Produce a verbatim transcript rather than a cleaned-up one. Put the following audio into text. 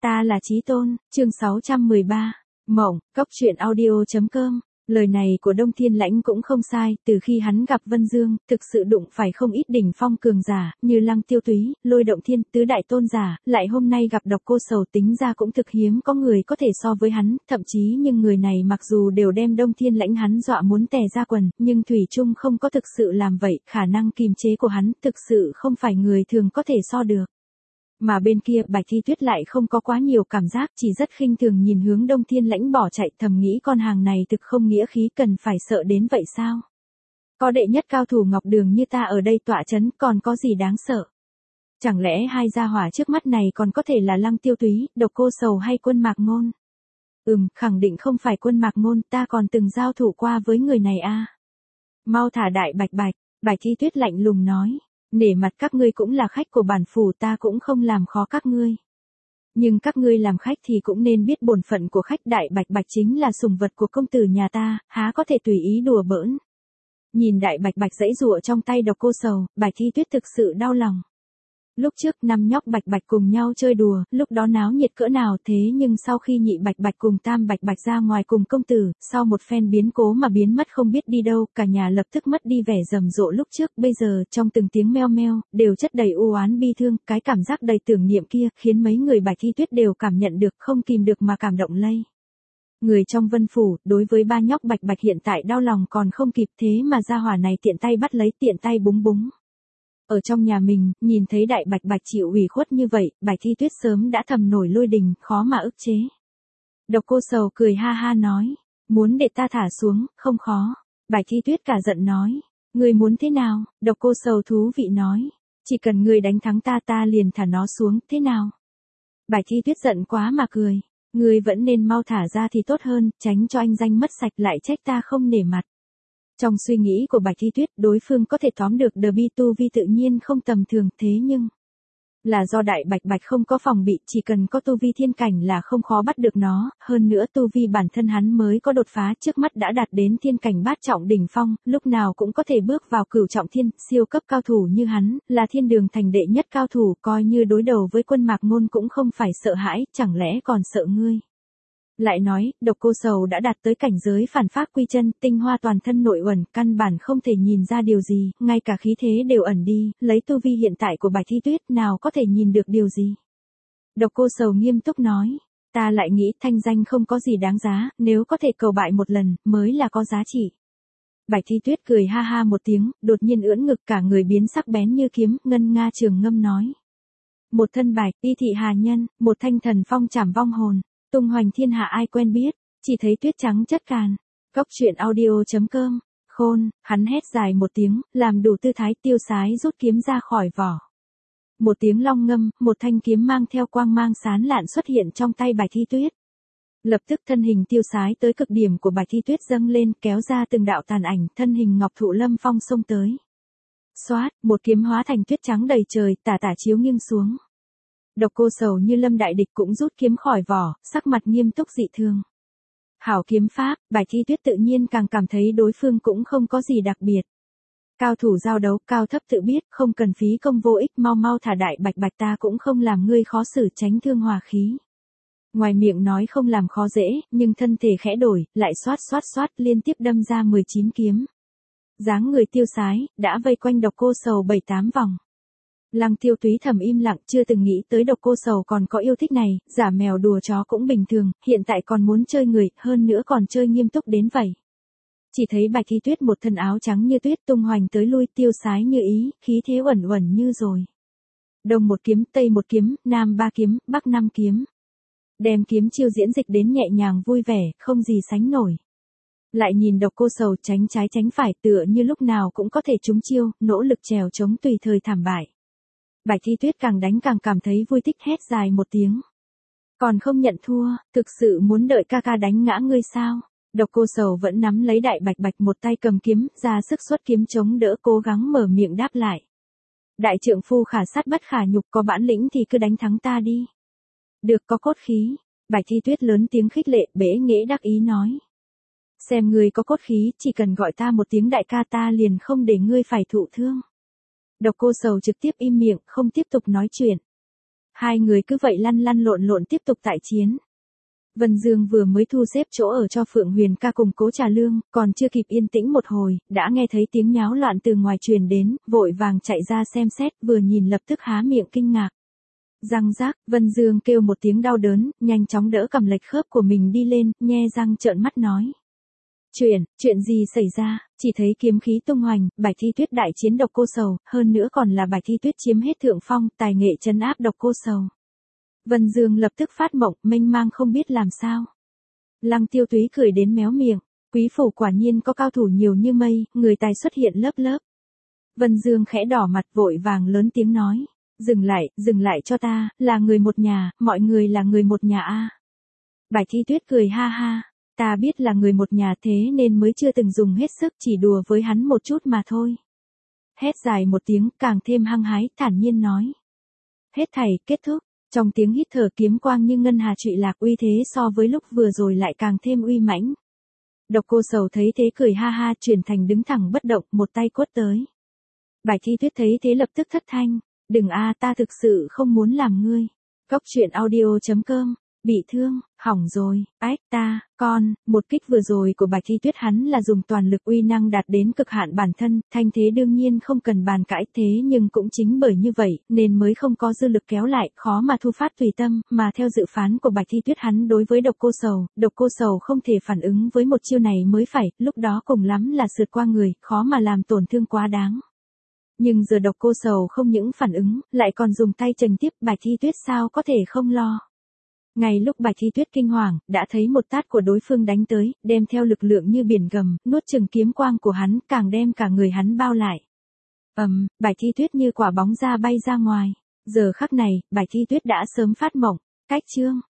Ta là Chí Tôn, chương sáu trăm mười ba. Mộng, cốc truyện audio chấm com. Lời này của Đông Thiên Lãnh cũng không sai, từ khi hắn gặp Vân Dương, thực sự đụng phải không ít đỉnh phong cường giả, như Lăng Tiêu Túy, Lôi Động Thiên, tứ đại tôn giả, lại hôm nay gặp Độc Cô Sầu, tính ra cũng thực hiếm có người có thể so với hắn, thậm chí nhưng người này mặc dù đều đem Đông Thiên Lãnh hắn dọa muốn tè ra quần, nhưng thủy chung không có thực sự làm vậy, khả năng kiềm chế của hắn thực sự không phải người thường có thể so được. Mà bên kia Bạch Thi Tuyết lại không có quá nhiều cảm giác, chỉ rất khinh thường nhìn hướng Đông Thiên Lãnh bỏ chạy, thầm nghĩ con hàng này thực không nghĩa khí, cần phải sợ đến vậy sao? Có đệ nhất cao thủ Ngọc Đường như ta ở đây tọa chấn, còn có gì đáng sợ? Chẳng lẽ hai gia hỏa trước mắt này còn có thể là Lăng Tiêu Túy, Độc Cô Sầu hay Quân Mạc Ngôn? Ừm, khẳng định không phải Quân Mạc Ngôn, ta còn từng giao thủ qua với người này a. Mau thả Đại Bạch Bạch, Bạch Thi Tuyết lạnh lùng nói. Nể mặt các ngươi cũng là khách của bản phủ, ta cũng không làm khó các ngươi. Nhưng các ngươi làm khách thì cũng nên biết bổn phận của khách. Đại Bạch Bạch chính là sủng vật của công tử nhà ta, há có thể tùy ý đùa bỡn. Nhìn Đại Bạch Bạch giãy giụa trong tay Độc Cô Sầu, Bạch Thi Tuyết thực sự đau lòng. Lúc trước năm nhóc Bạch Bạch cùng nhau chơi đùa, lúc đó náo nhiệt cỡ nào, thế nhưng sau khi nhị Bạch Bạch cùng tam Bạch Bạch ra ngoài cùng công tử, sau một phen biến cố mà biến mất không biết đi đâu, cả nhà lập tức mất đi vẻ rầm rộ lúc trước, bây giờ trong từng tiếng meo meo, đều chất đầy u oán bi thương, cái cảm giác đầy tưởng niệm kia, khiến mấy người Bạch Thi Tuyết đều cảm nhận được, không kìm được mà cảm động lây. Người trong Vân Phủ, đối với ba nhóc Bạch Bạch hiện tại đau lòng còn không kịp, thế mà gia hỏa này tiện tay bắt lấy, tiện tay búng búng. Ở trong nhà mình, nhìn thấy Đại Bạch Bạch chịu ủy khuất như vậy, Bạch Thi Tuyết sớm đã thầm nổi lôi đình, khó mà ức chế. Độc Cô Sầu cười ha ha nói, muốn để ta thả xuống, không khó. Bạch Thi Tuyết cả giận nói, ngươi muốn thế nào? Độc Cô Sầu thú vị nói, chỉ cần ngươi đánh thắng ta ta liền thả nó xuống, thế nào? Bạch Thi Tuyết giận quá mà cười, ngươi vẫn nên mau thả ra thì tốt hơn, tránh cho anh danh mất sạch lại trách ta không nể mặt. Trong suy nghĩ của Bạch Thi Tuyết, đối phương có thể tóm được The Bi tu vi tự nhiên không tầm thường, thế nhưng là do Đại Bạch Bạch không có phòng bị, chỉ cần có tu vi thiên cảnh là không khó bắt được nó, hơn nữa tu vi bản thân hắn mới có đột phá, trước mắt đã đạt đến thiên cảnh bát trọng đỉnh phong, lúc nào cũng có thể bước vào cửu trọng thiên, siêu cấp cao thủ như hắn, là thiên đường thành đệ nhất cao thủ, coi như đối đầu với Quân Mạc Ngôn cũng không phải sợ hãi, chẳng lẽ còn sợ ngươi? Lại nói, Độc Cô Sầu đã đạt tới cảnh giới phản pháp quy chân, tinh hoa toàn thân nội uẩn, căn bản không thể nhìn ra điều gì, ngay cả khí thế đều ẩn đi, lấy tu vi hiện tại của Bạch Thi Tuyết nào có thể nhìn được điều gì. Độc Cô Sầu nghiêm túc nói, ta lại nghĩ thanh danh không có gì đáng giá, nếu có thể cầu bại một lần, mới là có giá trị. Bạch Thi Tuyết cười ha ha một tiếng, đột nhiên ưỡn ngực cả người biến sắc bén như kiếm, ngân nga trường ngâm nói. Một thân bạch, y thị hà nhân, một thanh thần phong trảm vong hồn. Tung hoành thiên hạ ai quen biết, chỉ thấy tuyết trắng chất càn. Cốc truyện audio chấm com. Khôn, hắn hét dài một tiếng, làm đủ tư thái, tiêu sái rút kiếm ra khỏi vỏ. Một tiếng long ngâm, một thanh kiếm mang theo quang mang sán lạn xuất hiện trong tay Bạch Thi Tuyết. Lập tức thân hình tiêu sái tới cực điểm của Bạch Thi Tuyết dâng lên, kéo ra từng đạo tàn ảnh, thân hình ngọc thụ lâm phong xông tới. Xoát, một kiếm hóa thành tuyết trắng đầy trời, tả tả chiếu nghiêng xuống. Độc Cô Sầu như lâm đại địch cũng rút kiếm khỏi vỏ, sắc mặt nghiêm túc dị thường. Hảo kiếm pháp, Bạch Thi Tuyết tự nhiên càng cảm thấy đối phương cũng không có gì đặc biệt. Cao thủ giao đấu, cao thấp tự biết, không cần phí công vô ích, mau mau thả Đại Bạch Bạch, ta cũng không làm ngươi khó xử, tránh thương hòa khí. Ngoài miệng nói không làm khó dễ, nhưng thân thể khẽ đổi, lại xoát xoát xoát liên tiếp đâm ra mười chín kiếm. Dáng người tiêu sái, đã vây quanh Độc Cô Sầu bảy tám vòng. Lăng Tiêu Túy thầm im lặng, chưa từng nghĩ tới Độc Cô Sầu còn có yêu thích này, giả mèo đùa chó cũng bình thường, hiện tại còn muốn chơi người, hơn nữa còn chơi nghiêm túc đến vậy. Chỉ thấy Bạch Thi Tuyết một thân áo trắng như tuyết tung hoành tới lui, tiêu sái như ý, khí thế uẩn uẩn như rồi. Đông một kiếm, tây một kiếm, nam ba kiếm, bắc năm kiếm. Đem kiếm chiêu diễn dịch đến nhẹ nhàng vui vẻ, không gì sánh nổi. Lại nhìn Độc Cô Sầu tránh trái tránh phải, tựa như lúc nào cũng có thể trúng chiêu, nỗ lực trèo chống tùy thời thảm bại. Bạch Thi Tuyết càng đánh càng cảm thấy vui thích, hét dài một tiếng. Còn không nhận thua, thực sự muốn đợi ca ca đánh ngã ngươi sao? Độc Cô Sầu vẫn nắm lấy Đại Bạch Bạch, một tay cầm kiếm, ra sức xuất kiếm chống đỡ, cố gắng mở miệng đáp lại. Đại trượng phu khả sát bất khả nhục, có bản lĩnh thì cứ đánh thắng ta đi. Được, có cốt khí. Bạch Thi Tuyết lớn tiếng khích lệ, bẽ nghễ đắc ý nói. Xem ngươi có cốt khí, chỉ cần gọi ta một tiếng đại ca ta liền không để ngươi phải thụ thương. Độc Cô Sầu trực tiếp im miệng, không tiếp tục nói chuyện. Hai người cứ vậy lăn lăn lộn lộn tiếp tục tại chiến. Vân Dương vừa mới thu xếp chỗ ở cho Phượng Huyền ca cùng Cố Trà Lương, còn chưa kịp yên tĩnh một hồi, đã nghe thấy tiếng nháo loạn từ ngoài truyền đến, vội vàng chạy ra xem xét, vừa nhìn lập tức há miệng kinh ngạc. Răng rác, Vân Dương kêu một tiếng đau đớn, nhanh chóng đỡ cầm lệch khớp của mình đi lên, nhe răng trợn mắt nói. Chuyện, chuyện gì xảy ra, chỉ thấy kiếm khí tung hoành, Bạch Thi Tuyết đại chiến Độc Cô Sầu, hơn nữa còn là Bạch Thi Tuyết chiếm hết thượng phong, tài nghệ trấn áp Độc Cô Sầu. Vân Dương lập tức phát mộng, mênh mang không biết làm sao. Lăng Tiêu Túy cười đến méo miệng, quý phủ quả nhiên có cao thủ nhiều như mây, người tài xuất hiện lớp lớp. Vân Dương khẽ đỏ mặt vội vàng lớn tiếng nói, dừng lại, dừng lại cho ta, là người một nhà, mọi người là người một nhà a. Bạch Thi Tuyết cười ha ha, ta biết là người một nhà thế nên mới chưa từng dùng hết sức, chỉ đùa với hắn một chút mà thôi. Hét dài một tiếng, càng thêm hăng hái, thản nhiên nói. Hết thảy, kết thúc. Trong tiếng hít thở kiếm quang như ngân hà trụy lạc, uy thế so với lúc vừa rồi lại càng thêm uy mãnh. Độc Cô Sầu thấy thế cười ha ha, chuyển thành đứng thẳng bất động, một tay quất tới. Bạch Thi Tuyết thấy thế lập tức thất thanh, đừng a, ta thực sự không muốn làm ngươi. Cốc truyện audio chấm com. Bị thương, hỏng rồi, ách ta, con, một kích vừa rồi của Bạch Thi Tuyết hắn là dùng toàn lực, uy năng đạt đến cực hạn bản thân, thanh thế đương nhiên không cần bàn cãi, thế nhưng cũng chính bởi như vậy, nên mới không có dư lực kéo lại, khó mà thu phát tùy tâm, mà theo dự phán của Bạch Thi Tuyết hắn đối với Độc Cô Sầu, Độc Cô Sầu không thể phản ứng với một chiêu này mới phải, lúc đó cùng lắm là sượt qua người, khó mà làm tổn thương quá đáng. Nhưng giờ Độc Cô Sầu không những phản ứng, lại còn dùng tay chành tiếp, Bạch Thi Tuyết sao có thể không lo. Ngay lúc Bạch Thi Tuyết kinh hoàng, đã thấy một tát của đối phương đánh tới, đem theo lực lượng như biển gầm, nuốt chửng kiếm quang của hắn, càng đem cả người hắn bao lại. Ầm, um, Bạch Thi Tuyết như quả bóng ra bay ra ngoài. Giờ khắc này, Bạch Thi Tuyết đã sớm phát mộng. Cách chương